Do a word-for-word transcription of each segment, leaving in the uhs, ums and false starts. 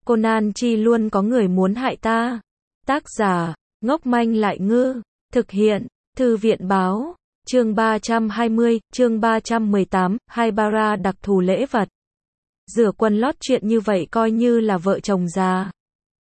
Conan chi luôn có người muốn hại ta. Tác giả, ngốc manh lại ngư. Thực hiện, Thư viện báo. Chương ba trăm hai mươi, chương ba trăm mười tám, Haibara đặc thù lễ vật. Rửa quần lót chuyện như vậy coi như là vợ chồng già.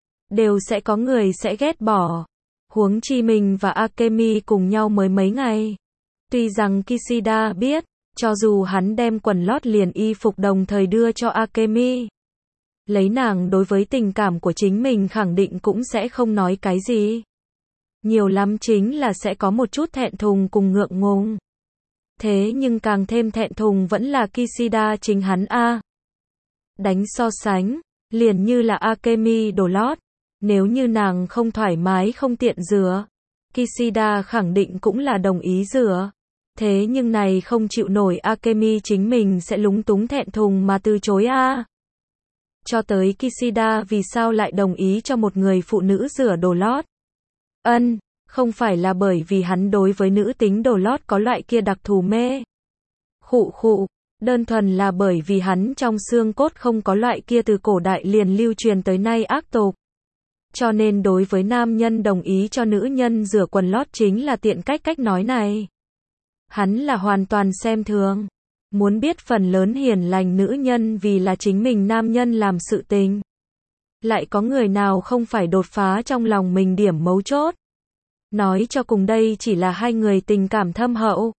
Đều sẽ có người sẽ ghét bỏ. Huống chi mình và Akemi cùng nhau mới mấy ngày. Tuy rằng Kishida biết, cho dù hắn đem quần lót liền y phục đồng thời đưa cho Akemi, lấy nàng đối với tình cảm của chính mình khẳng định cũng sẽ không nói cái gì. Nhiều lắm chính là sẽ có một chút thẹn thùng cùng ngượng ngùng. Thế nhưng càng thêm thẹn thùng vẫn là Kishida chính hắn a. Đánh so sánh, liền như là Akemi đồ lót, nếu như nàng không thoải mái không tiện rửa, Kishida khẳng định cũng là đồng ý rửa. Thế nhưng này không chịu nổi Akemi chính mình sẽ lúng túng thẹn thùng mà từ chối a. Cho tới Kishida vì sao lại đồng ý cho một người phụ nữ rửa đồ lót? Ân, không phải là bởi vì hắn đối với nữ tính đồ lót có loại kia đặc thù mê. Khụ khụ, đơn thuần là bởi vì hắn trong xương cốt không có loại kia từ cổ đại liền lưu truyền tới nay ác tục. Cho nên đối với nam nhân đồng ý cho nữ nhân rửa quần lót chính là tiện cách cách nói này. Hắn là hoàn toàn xem thường. Muốn biết phần lớn hiền lành nữ nhân vì là chính mình nam nhân làm sự tình. Lại có người nào không phải đột phá trong lòng mình điểm mấu chốt. Nói cho cùng đây chỉ là hai người tình cảm thâm hậu.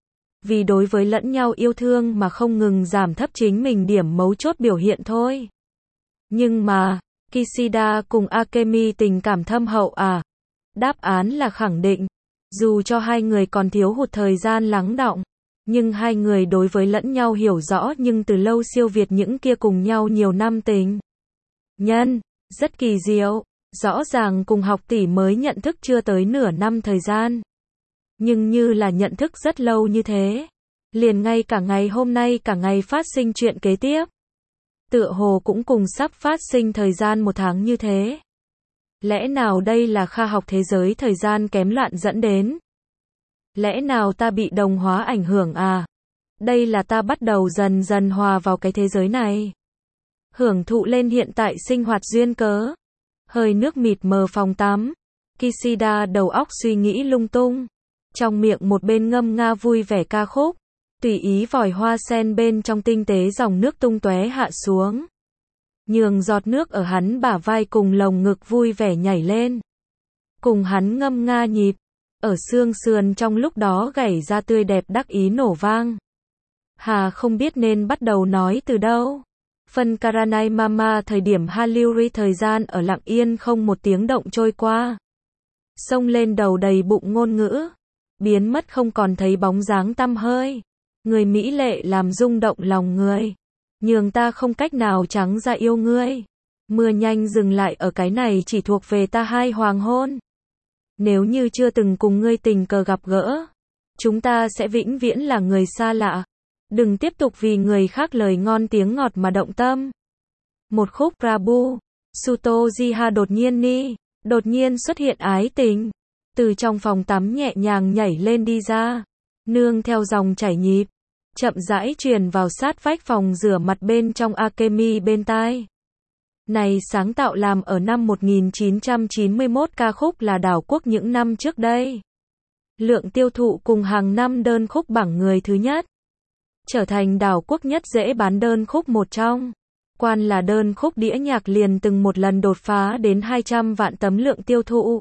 Vì đối với lẫn nhau yêu thương mà không ngừng giảm thấp chính mình điểm mấu chốt biểu hiện thôi. Nhưng mà, Kishida cùng Akemi tình cảm thâm hậu à? Đáp án là khẳng định. Dù cho hai người còn thiếu hụt thời gian lắng đọng, nhưng hai người đối với lẫn nhau hiểu rõ nhưng từ lâu siêu việt những kia cùng nhau nhiều năm tình nhân, rất kỳ diệu. Rõ ràng cùng học tỷ mới nhận thức chưa tới nửa năm thời gian, nhưng như là nhận thức rất lâu như thế. Liền ngay cả ngày hôm nay cả ngày phát sinh chuyện kế tiếp, tựa hồ cũng cùng sắp phát sinh thời gian một tháng như thế. Lẽ nào đây là khoa học thế giới thời gian kém loạn dẫn đến? Lẽ nào ta bị đồng hóa ảnh hưởng à? Đây là ta bắt đầu dần dần hòa vào cái thế giới này. Hưởng thụ lên hiện tại sinh hoạt duyên cớ. Hơi nước mịt mờ phòng tắm. Kishida đầu óc suy nghĩ lung tung. Trong miệng một bên ngâm nga vui vẻ ca khúc. Tùy ý vòi hoa sen bên trong tinh tế dòng nước tung tóe hạ xuống. Nhường giọt nước ở hắn bả vai cùng lồng ngực vui vẻ nhảy lên. Cùng hắn ngâm nga nhịp. Ở xương sườn trong lúc đó gảy ra tươi đẹp đắc ý nổ vang. Hà không biết nên bắt đầu nói từ đâu. Phân Karanai Mama thời điểm Halluri thời gian ở lặng yên không một tiếng động trôi qua. Xông lên đầu đầy bụng ngôn ngữ. Biến mất không còn thấy bóng dáng tăm hơi. Người mỹ lệ làm rung động lòng người. Nhường ta không cách nào trắng ra yêu ngươi. Mưa nhanh dừng lại ở cái này chỉ thuộc về ta hai hoàng hôn. Nếu như chưa từng cùng ngươi tình cờ gặp gỡ, chúng ta sẽ vĩnh viễn là người xa lạ. Đừng tiếp tục vì người khác lời ngon tiếng ngọt mà động tâm. Một khúc Prabhu, Sutojiha đột nhiên ni, đột nhiên xuất hiện ái tình. Từ trong phòng tắm nhẹ nhàng nhảy lên đi ra, nương theo dòng chảy nhịp, chậm rãi truyền vào sát vách phòng rửa mặt bên trong Akemi bên tai. Này sáng tạo làm ở năm một nghìn chín trăm chín mươi mốt ca khúc là đảo quốc những năm trước đây. Lượng tiêu thụ cùng hàng năm đơn khúc bảng người thứ nhất. Trở thành đảo quốc nhất dễ bán đơn khúc một trong. Quan là đơn khúc đĩa nhạc liền từng một lần đột phá đến hai trăm vạn tấm lượng tiêu thụ.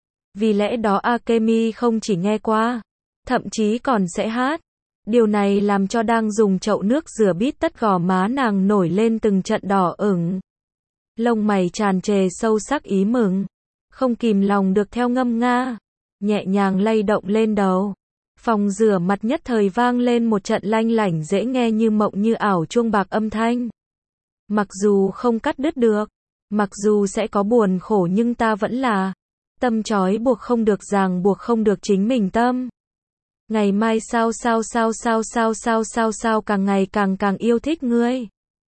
Vì lẽ đó Akemi không chỉ nghe qua, thậm chí còn sẽ hát. Điều này làm cho đang dùng chậu nước rửa bít tất gò má nàng nổi lên từng trận đỏ ửng. Lông mày tràn trề sâu sắc ý mừng. Không kìm lòng được theo ngâm nga. Nhẹ nhàng lay động lên đầu. Phòng rửa mặt nhất thời vang lên một trận lanh lảnh dễ nghe như mộng như ảo chuông bạc âm thanh. Mặc dù không cắt đứt được, mặc dù sẽ có buồn khổ nhưng ta vẫn là tâm trói buộc không được ràng buộc không được chính mình tâm. Ngày mai sao sao sao sao sao sao sao sao càng ngày càng càng yêu thích ngươi.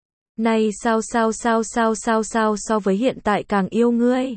Nay sao sao sao sao sao sao so với hiện tại càng yêu ngươi.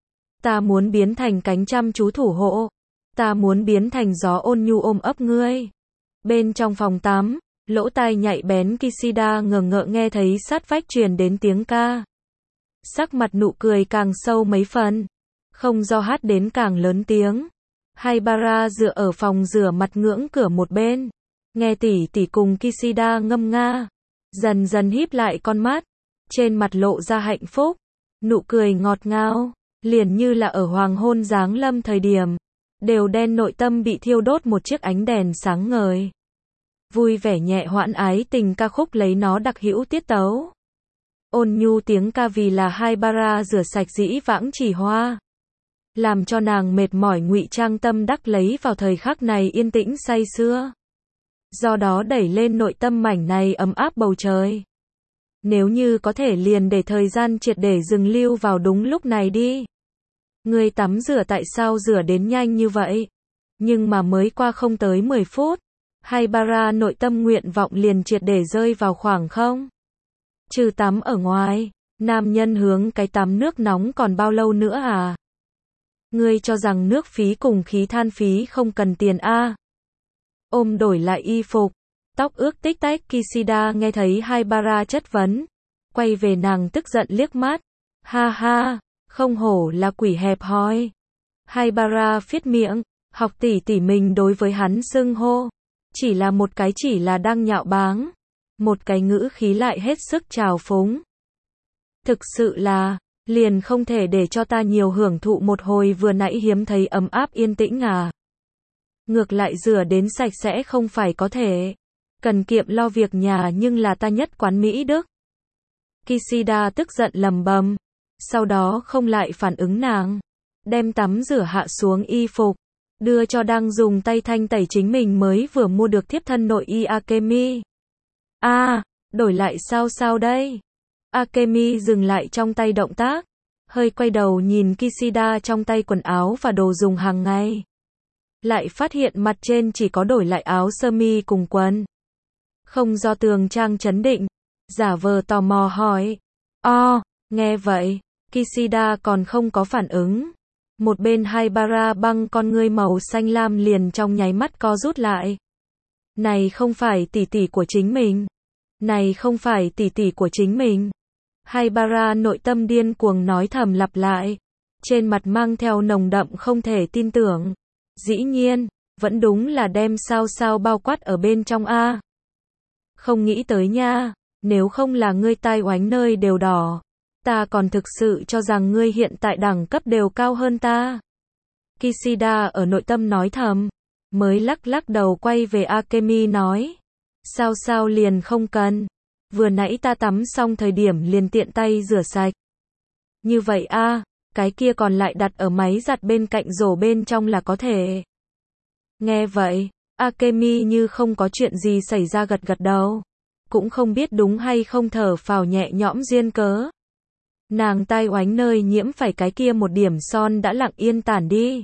Ta muốn biến thành cánh chăm chú thủ hộ. Ta muốn biến thành gió ôn nhu ôm ấp ngươi. Bên trong phòng tắm, lỗ tai nhạy bén Kishida ngờ ngợ nghe thấy sát vách truyền đến tiếng ca. sắc mặt nụ cười càng sâu mấy phần. Không do hát đến càng lớn tiếng. Haibara dựa ở phòng rửa mặt ngưỡng cửa một bên. Nghe tỷ tỷ cùng Kishida ngâm nga. Dần dần híp lại con mắt. Trên mặt lộ ra hạnh phúc. Nụ cười ngọt ngào. Liền như là ở hoàng hôn giáng lâm thời điểm. Đều đen nội tâm bị thiêu đốt một chiếc ánh đèn sáng ngời. Vui vẻ nhẹ hoãn ái tình ca khúc lấy nó đặc hữu tiết tấu. Ôn nhu tiếng ca vì là Haibara rửa sạch dĩ vãng chỉ hoa. Làm cho nàng mệt mỏi ngụy trang tâm đắc lấy vào thời khắc này yên tĩnh say sưa. Do đó đẩy lên nội tâm mảnh này ấm áp bầu trời. Nếu như có thể liền để thời gian triệt để dừng lưu vào đúng lúc này đi. Ngươi tắm rửa tại sao rửa đến nhanh như vậy? Nhưng mà mới qua không tới mười phút. Haibara nội tâm nguyện vọng liền triệt để rơi vào khoảng không. Trừ tắm ở ngoài, nam nhân hướng cái tắm nước nóng còn bao lâu nữa à? Ngươi cho rằng nước phí cùng khí than phí không cần tiền a? À? Ôm đổi lại y phục, tóc ướt tích tách. Kishida nghe thấy Haibara chất vấn, quay về nàng tức giận liếc mắt. Ha ha, không hổ là quỷ hẹp hòi. Haibara phiết miệng, học tỷ tỷ mình đối với hắn xưng hô. Chỉ là một cái chỉ là đang nhạo báng. Một cái ngữ khí lại hết sức trào phúng. Thực sự là, liền không thể để cho ta nhiều hưởng thụ một hồi vừa nãy hiếm thấy ấm áp yên tĩnh à. Ngược lại rửa đến sạch sẽ không phải có thể. Cần kiệm lo việc nhà nhưng là ta nhất quán Mỹ Đức. Kishida tức giận lầm bầm. Sau đó không lại phản ứng nàng. Đem tắm rửa hạ xuống y phục. Đưa cho đang dùng tay thanh tẩy chính mình mới vừa mua được thiếp thân nội y Akemi. A, à, đổi lại sao sao đây? Akemi dừng lại trong tay động tác. Hơi quay đầu nhìn Kishida trong tay quần áo và đồ dùng hàng ngày. Lại phát hiện mặt trên chỉ có đổi lại áo sơ mi cùng quần. Không do tường trang chấn định. Giả vờ tò mò hỏi. O, nghe vậy, Kishida còn không có phản ứng. Một bên Haibara băng con ngươi màu xanh lam liền trong nháy mắt co rút lại. Này không phải tỷ tỷ của chính mình. Này không phải tỷ tỷ của chính mình. Haibara nội tâm điên cuồng nói thầm lặp lại. Trên mặt mang theo nồng đậm không thể tin tưởng. Dĩ nhiên, vẫn đúng là đem sao sao bao quát ở bên trong a. Không nghĩ tới nha, nếu không là ngươi tai oánh nơi đều đỏ. Ta còn thực sự cho rằng ngươi hiện tại đẳng cấp đều cao hơn ta. Kishida ở nội tâm nói thầm. Mới lắc lắc đầu quay về Akemi nói. Sao sao liền không cần. Vừa nãy ta tắm xong thời điểm liền tiện tay rửa sạch. Như vậy a, à, cái kia còn lại đặt ở máy giặt bên cạnh rổ bên trong là có thể. Nghe vậy, Akemi như không có chuyện gì xảy ra gật gật đầu. Cũng không biết đúng hay không thở phào nhẹ nhõm duyên cớ. Nàng tai oánh nơi nhiễm phải cái kia một điểm son đã lặng yên tản đi.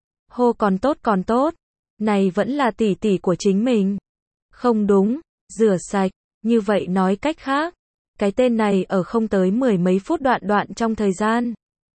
Hô còn tốt còn tốt. Này vẫn là tỷ tỷ của chính mình. Không đúng, rửa sạch. Như vậy nói cách khác. Cái tên này ở không tới mười mấy phút đoạn đoạn trong thời gian.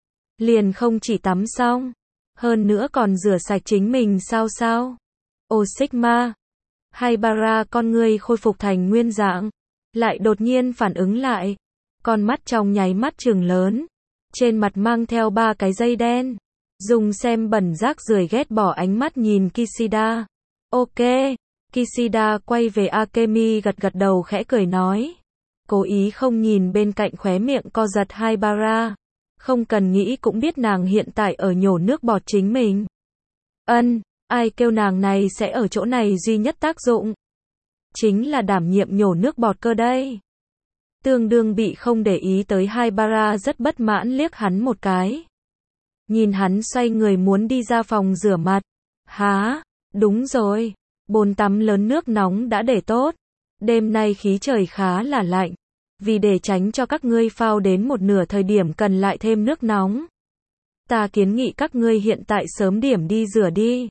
Liền không chỉ tắm xong. Hơn nữa còn rửa sạch chính mình sao sao. Ô Sigma. Haibara con ngươi khôi phục thành nguyên dạng. Lại đột nhiên phản ứng lại. Con mắt trong nháy mắt trừng lớn. Trên mặt mang theo ba cái dây đen. Dùng xem bẩn rác rưởi ghét bỏ ánh mắt nhìn Kishida. Ok. Kishida quay về Akemi gật gật đầu khẽ cười nói. Cố ý không nhìn bên cạnh khóe miệng co giật Haibara. Không cần nghĩ cũng biết nàng hiện tại ở nhổ nước bọt chính mình. Ân, ai kêu nàng này sẽ ở chỗ này duy nhất tác dụng. Chính là đảm nhiệm nhổ nước bọt cơ đây. Tương đương bị không để ý tới Haibara rất bất mãn liếc hắn một cái. Nhìn hắn xoay người muốn đi ra phòng rửa mặt. Há, đúng rồi. Bồn tắm lớn nước nóng đã để tốt. Đêm nay khí trời khá là lạnh. Vì để tránh cho các ngươi phao đến một nửa thời điểm cần lại thêm nước nóng. Ta kiến nghị các ngươi hiện tại sớm điểm đi rửa đi.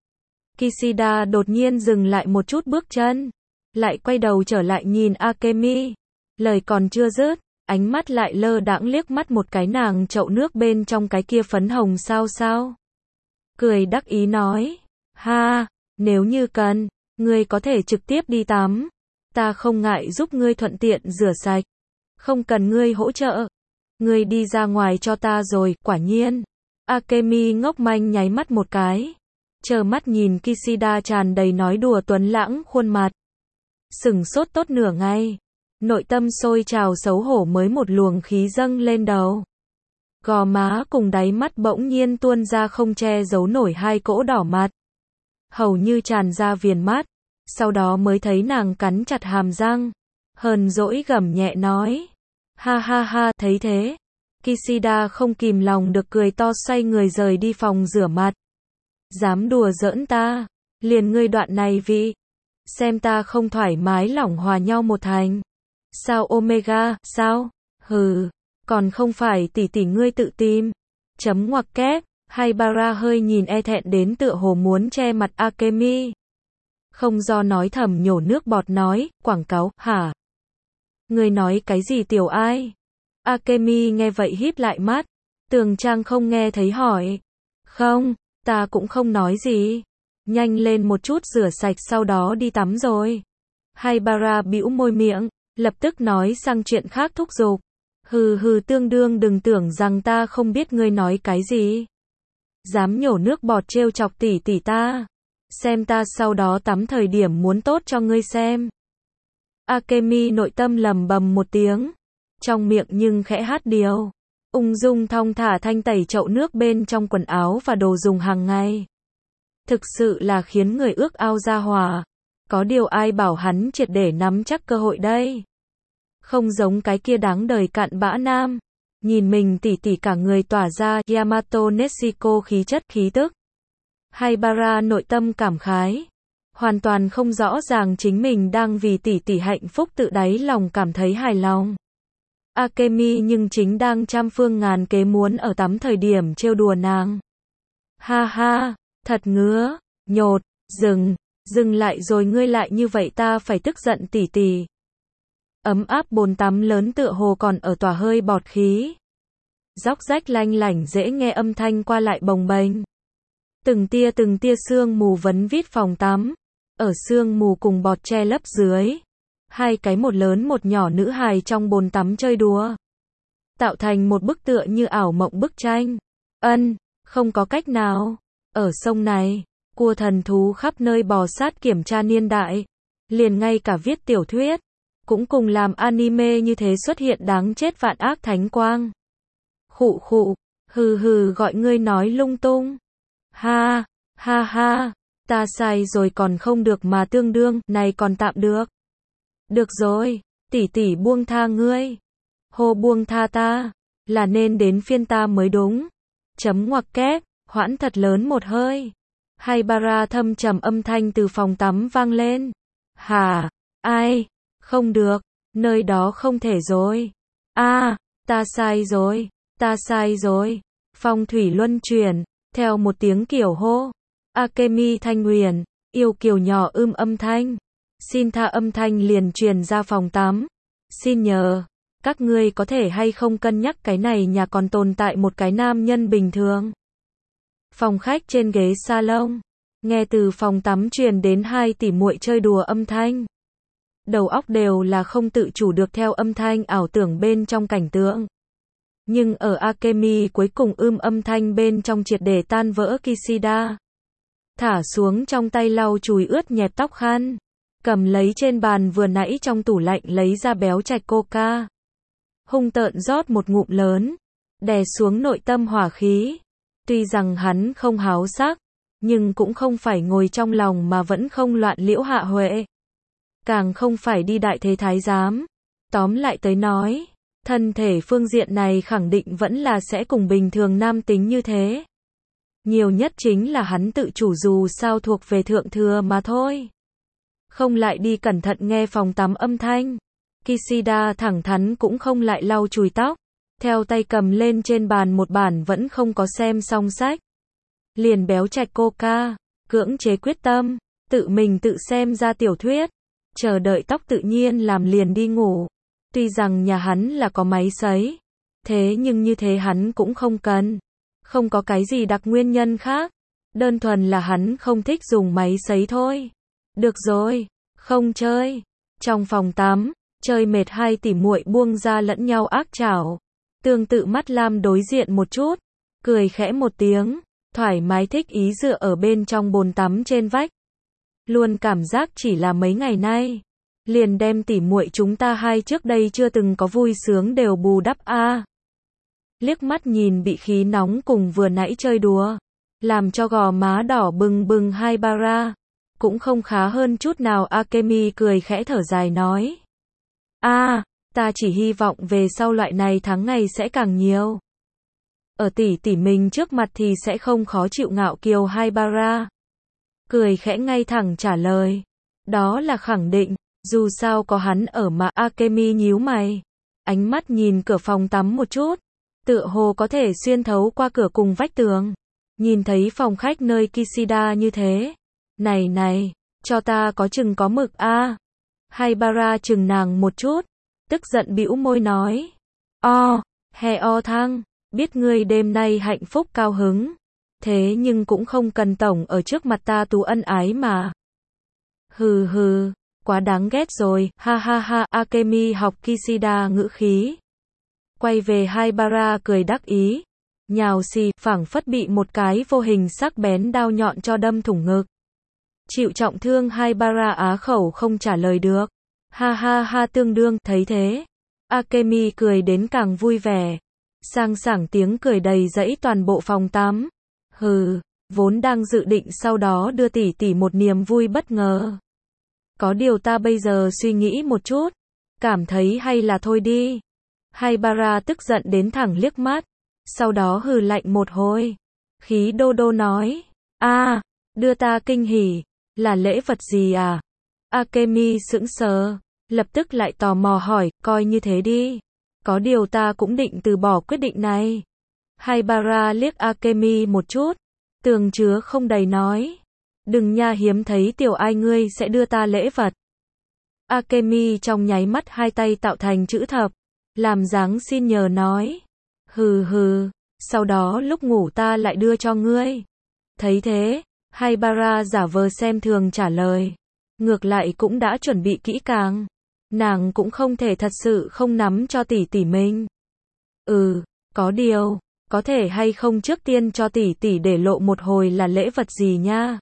Kishida đột nhiên dừng lại một chút bước chân. Lại quay đầu trở lại nhìn Akemi. Lời còn chưa dứt, ánh mắt lại lơ đãng liếc mắt một cái nàng chậu nước bên trong cái kia phấn hồng sao sao. Cười đắc ý nói. Ha, nếu như cần, ngươi có thể trực tiếp đi tắm. Ta không ngại giúp ngươi thuận tiện rửa sạch. Không cần ngươi hỗ trợ. Ngươi đi ra ngoài cho ta rồi, quả nhiên. Akemi ngốc manh nháy mắt một cái. Chờ mắt nhìn Kishida tràn đầy nói đùa tuấn lãng khuôn mặt. Sửng sốt tốt nửa ngày. Nội tâm sôi trào xấu hổ mới một luồng khí dâng lên đầu. Gò má cùng đáy mắt bỗng nhiên tuôn ra không che giấu nổi hai cỗ đỏ mặt. Hầu như tràn ra viền mắt. Sau đó mới thấy nàng cắn chặt hàm răng. Hờn dỗi gầm nhẹ nói. Ha ha ha, thấy thế. Kishida không kìm lòng được cười to xoay người rời đi phòng rửa mặt. Dám đùa giỡn ta. Liền ngươi đoạn này vị. Xem ta không thoải mái lỏng hòa nhau một thành. Sao Omega, sao? Hừ. Còn không phải tỷ tỷ ngươi tự tìm. Chấm ngoặc kép. Haibara hơi nhìn e thẹn đến tựa hồ muốn che mặt Akemi. Không do nói thầm nhổ nước bọt nói, quảng cáo, hả? Ngươi nói cái gì tiểu ai? Akemi nghe vậy híp lại mắt. Tường Trang không nghe thấy hỏi. Không, ta cũng không nói gì. Nhanh lên một chút rửa sạch sau đó đi tắm rồi. Haibara bĩu môi miệng, lập tức nói sang chuyện khác thúc giục. Hừ hừ tương đương đừng tưởng rằng ta không biết ngươi nói cái gì. Dám nhổ nước bọt trêu chọc tỷ tỷ ta. Xem ta sau đó tắm thời điểm muốn tốt cho ngươi xem. Akemi nội tâm lầm bầm một tiếng. Trong miệng nhưng khẽ hát điều. Ung dung thong thả thanh tẩy chậu nước bên trong quần áo và đồ dùng hàng ngày. Thực sự là khiến người ước ao ra hòa. Có điều ai bảo hắn triệt để nắm chắc cơ hội đây. Không giống cái kia đáng đời cặn bã nam. Nhìn mình tỉ tỉ cả người tỏa ra Yamato Nezuko khí chất khí tức. Haibara nội tâm cảm khái. Hoàn toàn không rõ ràng chính mình đang vì tỉ tỉ hạnh phúc tự đáy lòng cảm thấy hài lòng. Akemi nhưng chính đang trăm phương ngàn kế muốn ở tắm thời điểm trêu đùa nàng. Ha ha, thật ngứa, nhột, dừng, dừng lại rồi ngươi lại như vậy ta phải tức giận tỉ tỉ. Ấm áp bồn tắm lớn tựa hồ còn ở tỏa hơi bọt khí. Róc rách lanh lảnh dễ nghe âm thanh qua lại bồng bềnh. Từng tia từng tia sương mù vấn vít phòng tắm. Ở sương mù cùng bọt che lấp dưới. Hai cái một lớn một nhỏ nữ hài trong bồn tắm chơi đùa. Tạo thành một bức tựa như ảo mộng bức tranh. Ân, không có cách nào. Ở sông này, cua thần thú khắp nơi bò sát kiểm tra niên đại. Liền ngay cả viết tiểu thuyết. Cũng cùng làm anime như thế xuất hiện đáng chết vạn ác thánh quang. Khụ khụ, hừ hừ gọi ngươi nói lung tung. Ha, ha ha, ta sai rồi còn không được mà tương đương, này còn tạm được. Được rồi, tỷ tỷ buông tha ngươi. Hô buông tha ta, là nên đến phiên ta mới đúng. Chấm ngoặc kép, hoãn thật lớn một hơi. Haibara thâm trầm âm thanh từ phòng tắm vang lên. Hả, ai, không được, nơi đó không thể rồi. A, ta sai rồi, ta sai rồi. Phong thủy luân chuyển, theo một tiếng kiểu hô. Akemi thanh huyền, yêu kiều nhỏ ưm âm thanh. Xin tha âm thanh liền truyền ra phòng tắm. Xin nhờ, các ngươi có thể hay không cân nhắc cái này nhà còn tồn tại một cái nam nhân bình thường. Phòng khách trên ghế salon, nghe từ phòng tắm truyền đến hai tỷ muội chơi đùa âm thanh. Đầu óc đều là không tự chủ được theo âm thanh ảo tưởng bên trong cảnh tượng. Nhưng ở Akemi cuối cùng ưm âm thanh bên trong triệt để tan vỡ Kishida. Thả xuống trong tay lau chùi ướt nhẹp tóc khăn. Cầm lấy trên bàn vừa nãy trong tủ lạnh lấy ra béo trạch coca. Hung tợn rót một ngụm lớn. Đè xuống nội tâm hỏa khí. Tuy rằng hắn không háo sắc. Nhưng cũng không phải ngồi trong lòng mà vẫn không loạn liễu hạ huệ. Càng không phải đi đại thế thái giám. Tóm lại tới nói. Thân thể phương diện này khẳng định vẫn là sẽ cùng bình thường nam tính như thế. Nhiều nhất chính là hắn tự chủ dù sao thuộc về thượng thừa mà thôi. Không lại đi cẩn thận nghe phòng tắm âm thanh. Kishida thẳng thắn cũng không lại lau chùi tóc. Theo tay cầm lên trên bàn một bản vẫn không có xem xong sách. Liền béo trạch coca, cưỡng chế quyết tâm, tự mình tự xem ra tiểu thuyết. Chờ đợi tóc tự nhiên làm liền đi ngủ. Tuy rằng nhà hắn là có máy sấy. Thế nhưng như thế hắn cũng không cần. Không có cái gì đặc nguyên nhân khác. Đơn thuần là hắn không thích dùng máy sấy thôi. Được rồi, không chơi. Trong phòng tắm, chơi mệt hai tỷ muội buông ra lẫn nhau ác chảo. Tương tự mắt Lam đối diện một chút, cười khẽ một tiếng, thoải mái thích ý dựa ở bên trong bồn tắm trên vách. Luôn cảm giác chỉ là mấy ngày nay, liền đem tỉ muội chúng ta hai trước đây chưa từng có vui sướng đều bù đắp a. À. Liếc mắt nhìn bị khí nóng cùng vừa nãy chơi đùa, làm cho gò má đỏ bừng bừng Haibara, cũng không khá hơn chút nào. Akemi cười khẽ thở dài nói. A, à, ta chỉ hy vọng về sau loại này tháng ngày sẽ càng nhiều. Ở tỷ tỷ mình trước mặt thì sẽ không khó chịu. Ngạo kiều Haibara cười khẽ ngay thẳng trả lời. Đó là khẳng định, dù sao có hắn ở mà. Akemi nhíu mày, ánh mắt nhìn cửa phòng tắm một chút, tựa hồ có thể xuyên thấu qua cửa cùng vách tường, nhìn thấy phòng khách nơi Kishida như thế. Này này, cho ta có chừng có mực a. À. Haibara chừng nàng một chút, tức giận bĩu môi nói. O, he o thăng, biết ngươi đêm nay hạnh phúc cao hứng, thế nhưng cũng không cần tổng ở trước mặt ta tú ân ái mà. Hừ hừ, quá đáng ghét rồi, ha ha ha. Akemi học Kishida ngữ khí, quay về Haibara cười đắc ý, nhào xì, phảng phất bị một cái vô hình sắc bén đao nhọn cho đâm thủng ngực. Chịu trọng thương Haibara á khẩu không trả lời được. Ha ha ha. Tương đương thấy thế, Akemi cười đến càng vui vẻ, sang sảng tiếng cười đầy dẫy toàn bộ phòng tắm. Hừ, vốn đang dự định sau đó đưa tỷ tỷ một niềm vui bất ngờ. Có điều ta bây giờ suy nghĩ một chút, cảm thấy hay là thôi đi. Haibara tức giận đến thẳng liếc mắt, sau đó hừ lạnh một hồi, khí đô đô nói. A, à, đưa ta kinh hỉ, là lễ vật gì à? Akemi sững sờ, lập tức lại tò mò hỏi, coi như thế đi. Có điều ta cũng định từ bỏ quyết định này. Haibara liếc Akemi một chút, tường chứa không đầy nói. Đừng nha, hiếm thấy tiểu ai ngươi sẽ đưa ta lễ vật. Akemi trong nháy mắt hai tay tạo thành chữ thập, làm dáng xin nhờ nói. Hừ hừ, sau đó lúc ngủ ta lại đưa cho ngươi. Thấy thế, Haibara giả vờ xem thường trả lời. Ngược lại cũng đã chuẩn bị kỹ càng, nàng cũng không thể thật sự không nắm cho tỷ tỷ mình. Ừ, có điều, có thể hay không trước tiên cho tỷ tỷ để lộ một hồi là lễ vật gì nha.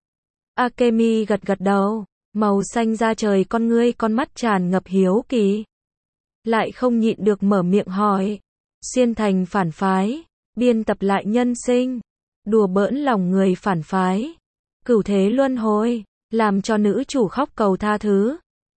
Akemi gật gật đầu, màu xanh da trời con ngươi con mắt tràn ngập hiếu kỳ. Lại không nhịn được mở miệng hỏi. Xuyên thành phản phái, biên tập lại nhân sinh, đùa bỡn lòng người phản phái, cửu thế luân hồi, làm cho nữ chủ khóc cầu tha thứ.